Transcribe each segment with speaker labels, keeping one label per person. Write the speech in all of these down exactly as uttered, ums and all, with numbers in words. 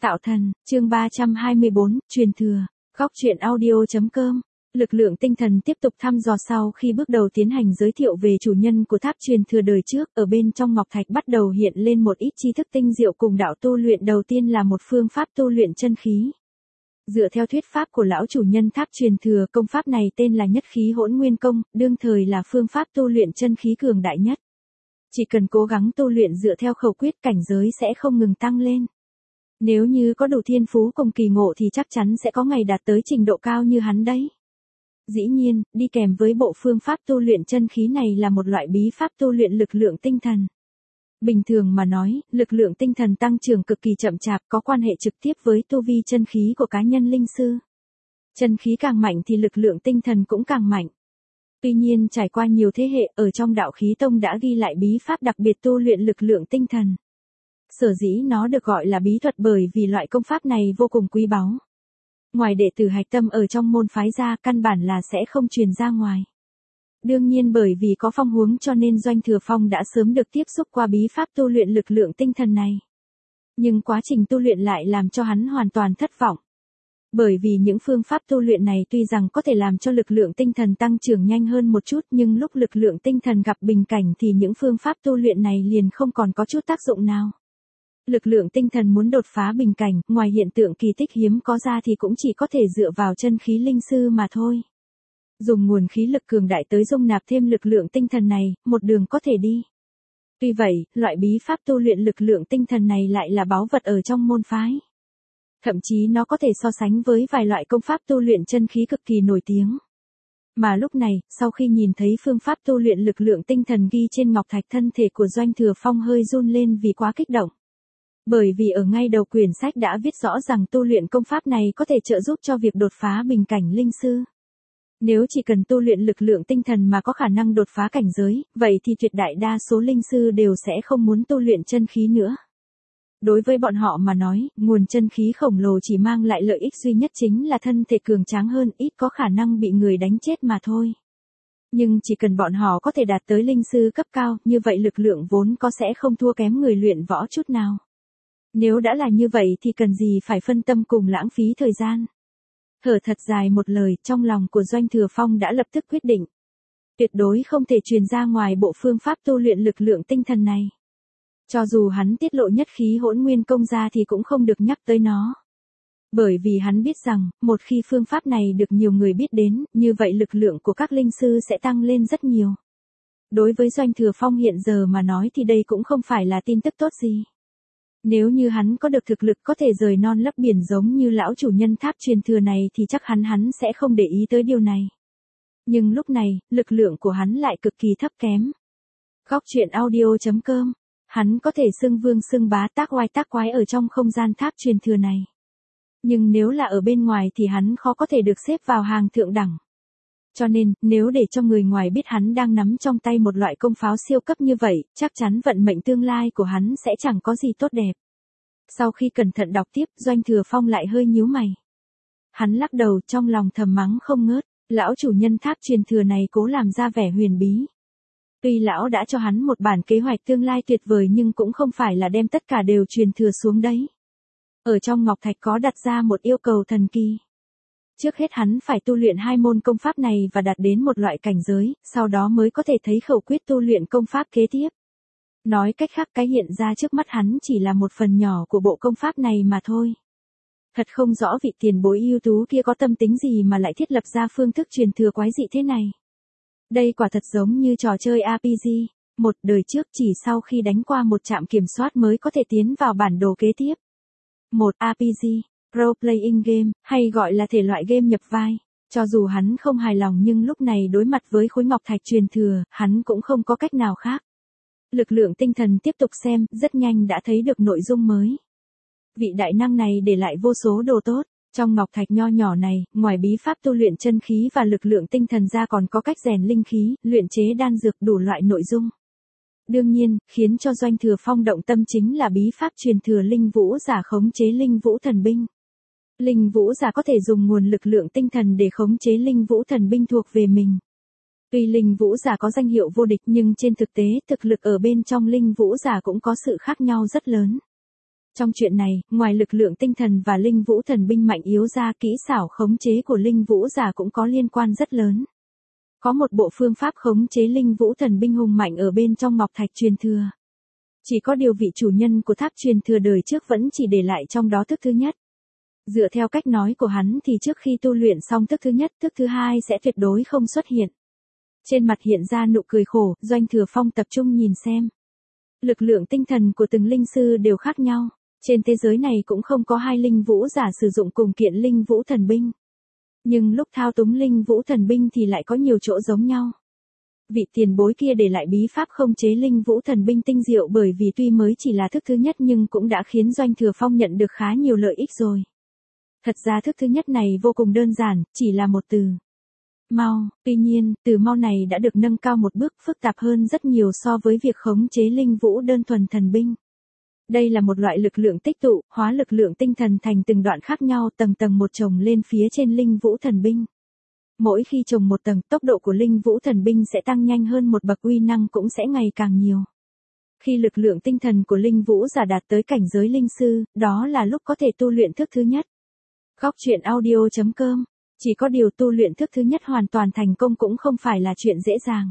Speaker 1: Tạo thần, chương ba trăm hai mươi bốn, truyền thừa. Góc truyện audio.com. Lực lượng tinh thần tiếp tục thăm dò sau khi bước đầu tiến hành giới thiệu về chủ nhân của tháp truyền thừa đời trước, ở bên trong ngọc thạch bắt đầu hiện lên một ít tri thức tinh diệu cùng đạo tu luyện. Đầu tiên là một phương pháp tu luyện chân khí. Dựa theo thuyết pháp của lão chủ nhân tháp truyền thừa, công pháp này tên là Nhất Khí Hỗn Nguyên Công, đương thời là phương pháp tu luyện chân khí cường đại nhất. Chỉ cần cố gắng tu luyện dựa theo khẩu quyết, cảnh giới sẽ không ngừng tăng lên. Nếu như có đủ thiên phú cùng kỳ ngộ thì chắc chắn sẽ có ngày đạt tới trình độ cao như hắn đấy. Dĩ nhiên, đi kèm với bộ phương pháp tu luyện chân khí này là một loại bí pháp tu luyện lực lượng tinh thần. Bình thường mà nói, lực lượng tinh thần tăng trưởng cực kỳ chậm chạp, có quan hệ trực tiếp với tu vi chân khí của cá nhân linh sư. Chân khí càng mạnh thì lực lượng tinh thần cũng càng mạnh. Tuy nhiên trải qua nhiều thế hệ, ở trong đạo khí tông đã ghi lại bí pháp đặc biệt tu luyện lực lượng tinh thần. Sở dĩ nó được gọi là bí thuật bởi vì loại công pháp này vô cùng quý báu. Ngoài đệ tử hạch tâm ở trong môn phái ra, căn bản là sẽ không truyền ra ngoài. Đương nhiên bởi vì có phong huống cho nên Doanh Thừa Phong đã sớm được tiếp xúc qua bí pháp tu luyện lực lượng tinh thần này. Nhưng quá trình tu luyện lại làm cho hắn hoàn toàn thất vọng. Bởi vì những phương pháp tu luyện này tuy rằng có thể làm cho lực lượng tinh thần tăng trưởng nhanh hơn một chút, nhưng lúc lực lượng tinh thần gặp bình cảnh thì những phương pháp tu luyện này liền không còn có chút tác dụng nào. Lực lượng tinh thần muốn đột phá bình cảnh, ngoài hiện tượng kỳ tích hiếm có ra thì cũng chỉ có thể dựa vào chân khí linh sư mà thôi. Dùng nguồn khí lực cường đại tới dung nạp thêm lực lượng tinh thần này, một đường có thể đi. Tuy vậy, loại bí pháp tu luyện lực lượng tinh thần này lại là báu vật ở trong môn phái. Thậm chí nó có thể so sánh với vài loại công pháp tu luyện chân khí cực kỳ nổi tiếng. Mà lúc này, sau khi nhìn thấy phương pháp tu luyện lực lượng tinh thần ghi trên ngọc thạch, thân thể của Doanh Thừa Phong hơi run lên vì quá kích động. Bởi vì ở ngay đầu quyển sách đã viết rõ rằng tu luyện công pháp này có thể trợ giúp cho việc đột phá bình cảnh linh sư. Nếu chỉ cần tu luyện lực lượng tinh thần mà có khả năng đột phá cảnh giới, vậy thì tuyệt đại đa số linh sư đều sẽ không muốn tu luyện chân khí nữa. Đối với bọn họ mà nói, nguồn chân khí khổng lồ chỉ mang lại lợi ích duy nhất chính là thân thể cường tráng hơn, ít có khả năng bị người đánh chết mà thôi. Nhưng chỉ cần bọn họ có thể đạt tới linh sư cấp cao, như vậy lực lượng vốn có sẽ không thua kém người luyện võ chút nào. Nếu đã là như vậy thì cần gì phải phân tâm cùng lãng phí thời gian. Thở thật dài một lời, trong lòng của Doanh Thừa Phong đã lập tức quyết định. Tuyệt đối không thể truyền ra ngoài bộ phương pháp tu luyện lực lượng tinh thần này. Cho dù hắn tiết lộ Nhất Khí Hỗn Nguyên Công ra thì cũng không được nhắc tới nó. Bởi vì hắn biết rằng, một khi phương pháp này được nhiều người biết đến, như vậy lực lượng của các linh sư sẽ tăng lên rất nhiều. Đối với Doanh Thừa Phong hiện giờ mà nói thì đây cũng không phải là tin tức tốt gì. Nếu như hắn có được thực lực có thể rời non lấp biển giống như lão chủ nhân tháp truyền thừa này thì chắc hắn hắn sẽ không để ý tới điều này. Nhưng lúc này, lực lượng của hắn lại cực kỳ thấp kém. Góc truyện audio.com. Hắn có thể xưng vương xưng bá, tác oai tác quái ở trong không gian tháp truyền thừa này. Nhưng nếu là ở bên ngoài thì hắn khó có thể được xếp vào hàng thượng đẳng. Cho nên, nếu để cho người ngoài biết hắn đang nắm trong tay một loại công pháo siêu cấp như vậy, chắc chắn vận mệnh tương lai của hắn sẽ chẳng có gì tốt đẹp. Sau khi cẩn thận đọc tiếp, Doanh Thừa Phong lại hơi nhíu mày. Hắn lắc đầu, trong lòng thầm mắng không ngớt, lão chủ nhân tháp truyền thừa này cố làm ra vẻ huyền bí. Tuy lão đã cho hắn một bản kế hoạch tương lai tuyệt vời nhưng cũng không phải là đem tất cả đều truyền thừa xuống đấy. Ở trong ngọc thạch có đặt ra một yêu cầu thần kỳ. Trước hết hắn phải tu luyện hai môn công pháp này và đạt đến một loại cảnh giới, sau đó mới có thể thấy khẩu quyết tu luyện công pháp kế tiếp. Nói cách khác, cái hiện ra trước mắt hắn chỉ là một phần nhỏ của bộ công pháp này mà thôi. Thật không rõ vị tiền bối ưu tú kia có tâm tính gì mà lại thiết lập ra phương thức truyền thừa quái dị thế này. Đây quả thật giống như trò chơi rờ pê giê, một đời trước chỉ sau khi đánh qua một trạm kiểm soát mới có thể tiến vào bản đồ kế tiếp. Một rờ pê giê. Role-playing game, hay gọi là thể loại game nhập vai. Cho dù hắn không hài lòng nhưng lúc này đối mặt với khối ngọc thạch truyền thừa, hắn cũng không có cách nào khác. Lực lượng tinh thần tiếp tục xem, rất nhanh đã thấy được nội dung mới. Vị đại năng này để lại vô số đồ tốt. Trong ngọc thạch nho nhỏ này, ngoài bí pháp tu luyện chân khí và lực lượng tinh thần ra còn có cách rèn linh khí, luyện chế đan dược, đủ loại nội dung. Đương nhiên, khiến cho Doanh Thừa Phong động tâm chính là bí pháp truyền thừa linh vũ giả khống chế linh vũ thần binh. Linh vũ giả có thể dùng nguồn lực lượng tinh thần để khống chế linh vũ thần binh thuộc về mình. Tuy linh vũ giả có danh hiệu vô địch nhưng trên thực tế thực lực ở bên trong linh vũ giả cũng có sự khác nhau rất lớn. Trong chuyện này, ngoài lực lượng tinh thần và linh vũ thần binh mạnh yếu ra, kỹ xảo khống chế của linh vũ giả cũng có liên quan rất lớn. Có một bộ phương pháp khống chế linh vũ thần binh hùng mạnh ở bên trong ngọc thạch truyền thừa. Chỉ có điều vị chủ nhân của tháp truyền thừa đời trước vẫn chỉ để lại trong đó thức thứ nhất. Dựa theo cách nói của hắn thì trước khi tu luyện xong thức thứ nhất, thức thứ hai sẽ tuyệt đối không xuất hiện. Trên mặt hiện ra nụ cười khổ, Doanh Thừa Phong tập trung nhìn xem. Lực lượng tinh thần của từng linh sư đều khác nhau. Trên thế giới này cũng không có hai linh vũ giả sử dụng cùng kiện linh vũ thần binh. Nhưng lúc thao túng linh vũ thần binh thì lại có nhiều chỗ giống nhau. Vị tiền bối kia để lại bí pháp không chế linh vũ thần binh tinh diệu, bởi vì tuy mới chỉ là thức thứ nhất nhưng cũng đã khiến Doanh Thừa Phong nhận được khá nhiều lợi ích rồi. Thật ra thức thứ nhất này vô cùng đơn giản, chỉ là một từ. Mau, tuy nhiên, từ mau này đã được nâng cao một bước, phức tạp hơn rất nhiều so với việc khống chế linh vũ đơn thuần thần binh. Đây là một loại lực lượng tích tụ, hóa lực lượng tinh thần thành từng đoạn khác nhau, tầng tầng một chồng lên phía trên linh vũ thần binh. Mỗi khi chồng một tầng, tốc độ của linh vũ thần binh sẽ tăng nhanh hơn một bậc, uy năng cũng sẽ ngày càng nhiều. Khi lực lượng tinh thần của linh vũ giả đạt tới cảnh giới linh sư, đó là lúc có thể tu luyện thức thứ nhất. Góc truyện audio chấm com. Chỉ có điều tu luyện thức thứ nhất hoàn toàn thành công cũng không phải là chuyện dễ dàng.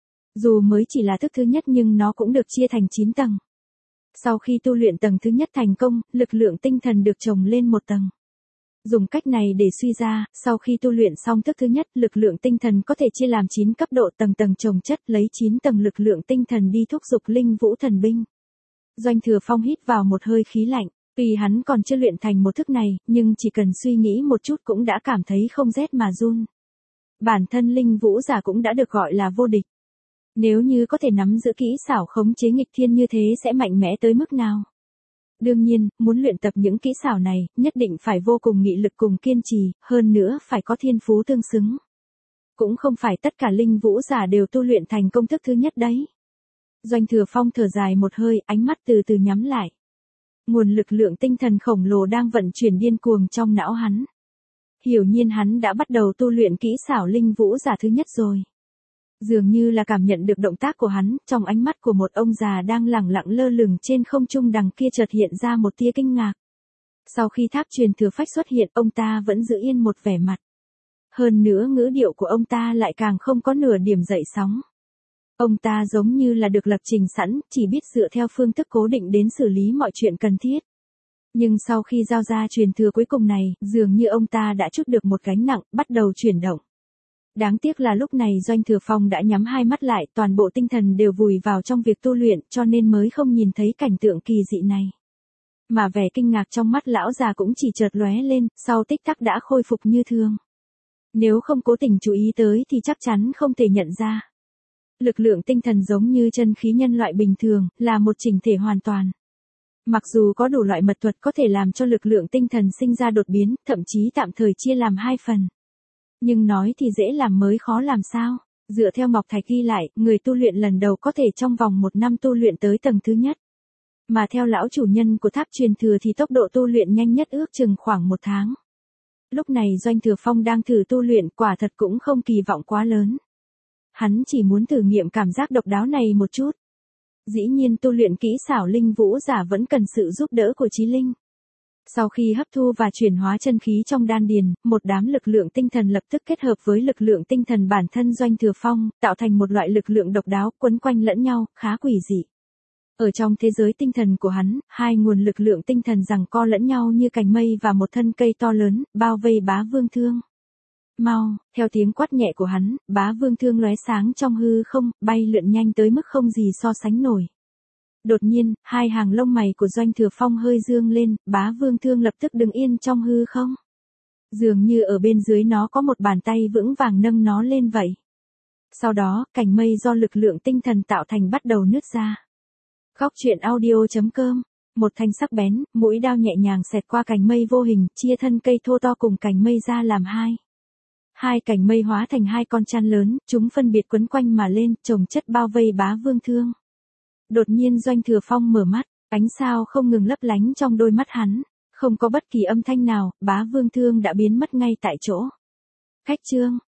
Speaker 1: Dù mới chỉ là thức thứ nhất nhưng nó cũng được chia thành chín tầng. Sau khi tu luyện tầng thứ nhất thành công, lực lượng tinh thần được chồng lên một tầng. Dùng cách này để suy ra, sau khi tu luyện xong thức thứ nhất, lực lượng tinh thần có thể chia làm chín cấp độ, tầng tầng chồng chất, lấy chín tầng lực lượng tinh thần đi thúc giục linh vũ thần binh. Doanh Thừa Phong hít vào một hơi khí lạnh. Tuy hắn còn chưa luyện thành một thức này, nhưng chỉ cần suy nghĩ một chút cũng đã cảm thấy không rét mà run. Bản thân linh vũ giả cũng đã được gọi là vô địch. Nếu như có thể nắm giữ kỹ xảo khống chế nghịch thiên như thế sẽ mạnh mẽ tới mức nào? Đương nhiên, muốn luyện tập những kỹ xảo này, nhất định phải vô cùng nghị lực cùng kiên trì, hơn nữa phải có thiên phú tương xứng. Cũng không phải tất cả linh vũ giả đều tu luyện thành công thức thứ nhất đấy. Doanh Thừa Phong thở dài một hơi, ánh mắt từ từ nhắm lại. Nguồn lực lượng tinh thần khổng lồ đang vận chuyển điên cuồng trong não hắn. Hiển nhiên hắn đã bắt đầu tu luyện kỹ xảo linh vũ giả thứ nhất rồi. Dường như là cảm nhận được động tác của hắn, trong ánh mắt của một ông già đang lẳng lặng lơ lửng trên không trung đằng kia chợt hiện ra một tia kinh ngạc. Sau khi tháp truyền thừa phách xuất hiện, ông ta vẫn giữ yên một vẻ mặt. Hơn nữa ngữ điệu của ông ta lại càng không có nửa điểm dậy sóng. Ông ta giống như là được lập trình sẵn, chỉ biết dựa theo phương thức cố định đến xử lý mọi chuyện cần thiết. Nhưng sau khi giao ra truyền thừa cuối cùng này, dường như ông ta đã trút được một gánh nặng, bắt đầu chuyển động. Đáng tiếc là lúc này Doanh Thừa Phong đã nhắm hai mắt lại, toàn bộ tinh thần đều vùi vào trong việc tu luyện, cho nên mới không nhìn thấy cảnh tượng kỳ dị này. Mà vẻ kinh ngạc trong mắt lão già cũng chỉ chợt lóe lên, sau tích tắc đã khôi phục như thường. Nếu không cố tình chú ý tới thì chắc chắn không thể nhận ra. Lực lượng tinh thần giống như chân khí nhân loại bình thường, là một chỉnh thể hoàn toàn. Mặc dù có đủ loại mật thuật có thể làm cho lực lượng tinh thần sinh ra đột biến, thậm chí tạm thời chia làm hai phần. Nhưng nói thì dễ làm mới khó làm sao. Dựa theo Ngọc Thạch ghi lại, người tu luyện lần đầu có thể trong vòng một năm tu luyện tới tầng thứ nhất. Mà theo lão chủ nhân của tháp truyền thừa thì tốc độ tu luyện nhanh nhất ước chừng khoảng một tháng. Lúc này Doanh Thừa Phong đang thử tu luyện, quả thật cũng không kỳ vọng quá lớn. Hắn chỉ muốn thử nghiệm cảm giác độc đáo này một chút. Dĩ nhiên tu luyện kỹ xảo linh vũ giả vẫn cần sự giúp đỡ của chí linh. Sau khi hấp thu và chuyển hóa chân khí trong đan điền, một đám lực lượng tinh thần lập tức kết hợp với lực lượng tinh thần bản thân Doanh Thừa Phong, tạo thành một loại lực lượng độc đáo, quấn quanh lẫn nhau, khá quỷ dị. Ở trong thế giới tinh thần của hắn, hai nguồn lực lượng tinh thần giằng co lẫn nhau như cành mây và một thân cây to lớn, bao vây Bá Vương Thương. Mau, theo tiếng quát nhẹ của hắn, Bá Vương Thương lóe sáng trong hư không, bay lượn nhanh tới mức không gì so sánh nổi. Đột nhiên, hai hàng lông mày của Doanh Thừa Phong hơi dương lên, Bá Vương Thương lập tức đứng yên trong hư không. Dường như ở bên dưới nó có một bàn tay vững vàng nâng nó lên vậy. Sau đó, cành mây do lực lượng tinh thần tạo thành bắt đầu nứt ra. Góc truyện audio chấm com. Một thanh sắc bén, mũi đao nhẹ nhàng xẹt qua cành mây vô hình, chia thân cây thô to cùng cành mây ra làm hai. Hai cành mây hóa thành hai con chăn lớn, chúng phân biệt quấn quanh mà lên, chồng chất bao vây Bá Vương Thương. Đột nhiên Doanh Thừa Phong mở mắt, ánh sao không ngừng lấp lánh trong đôi mắt hắn. Không có bất kỳ âm thanh nào, Bá Vương Thương đã biến mất ngay tại chỗ. Khách chương,